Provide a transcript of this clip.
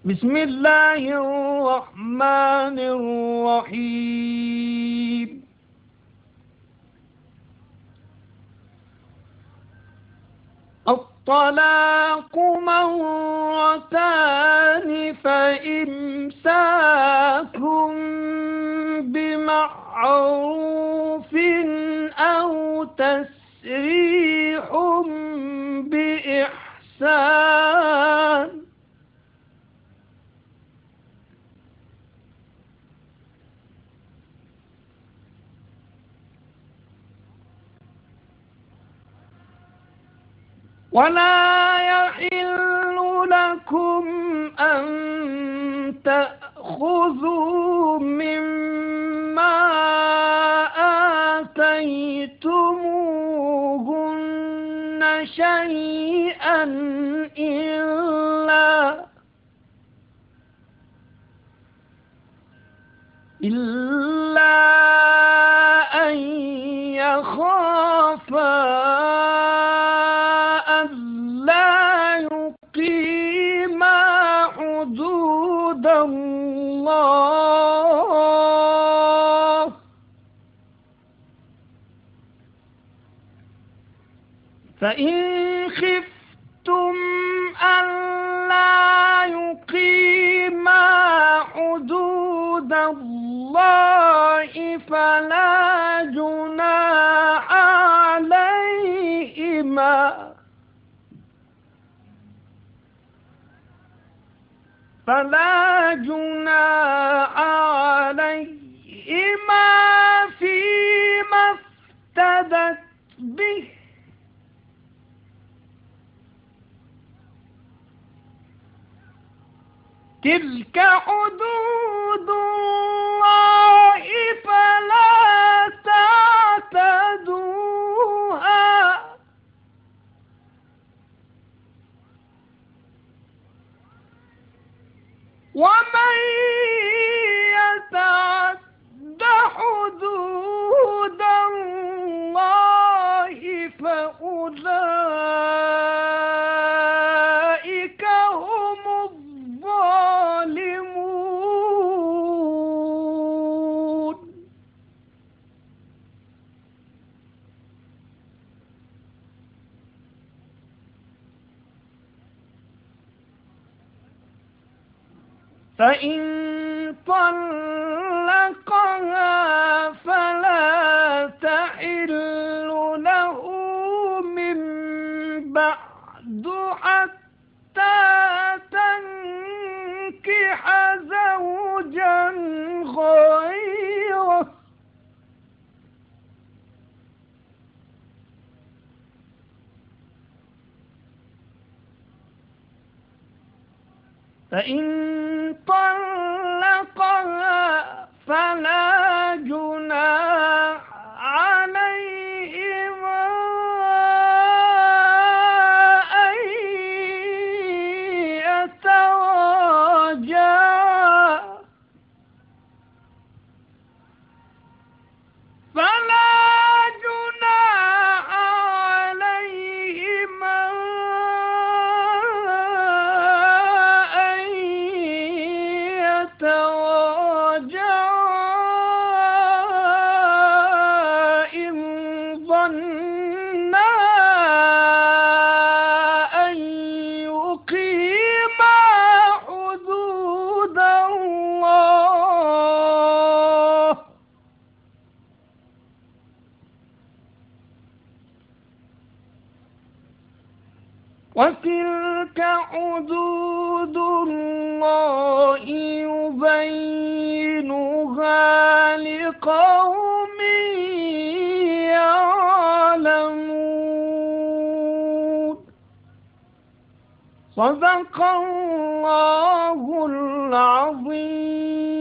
بسم الله الرحمن الرحيم. الطلاق مرتان فإمساك بمعروف أو تسريح بإحسان. ولا يحل لكم أن تأخذوا مما آتيتموهن شيئا إلا أن يخافا ألا يقيما حدود الله فإن خفتم ألا يقيما حدود الله فلا جناح عليهما فيما افتدت به. تلك حدود الله فلا تعتدوها ومن يتعد حدود الله فأولئك هم الظالمون. فإن طلقها فلا تحل له من بعد حتى تنكح زوجا غيره. فإن طلقها فلا جناح عليهما أن يتراجعا إن ظنا أن يقيما حدود الله وتلك حدود الله يبينها لقوم يعلمون. صدق الله العظيم.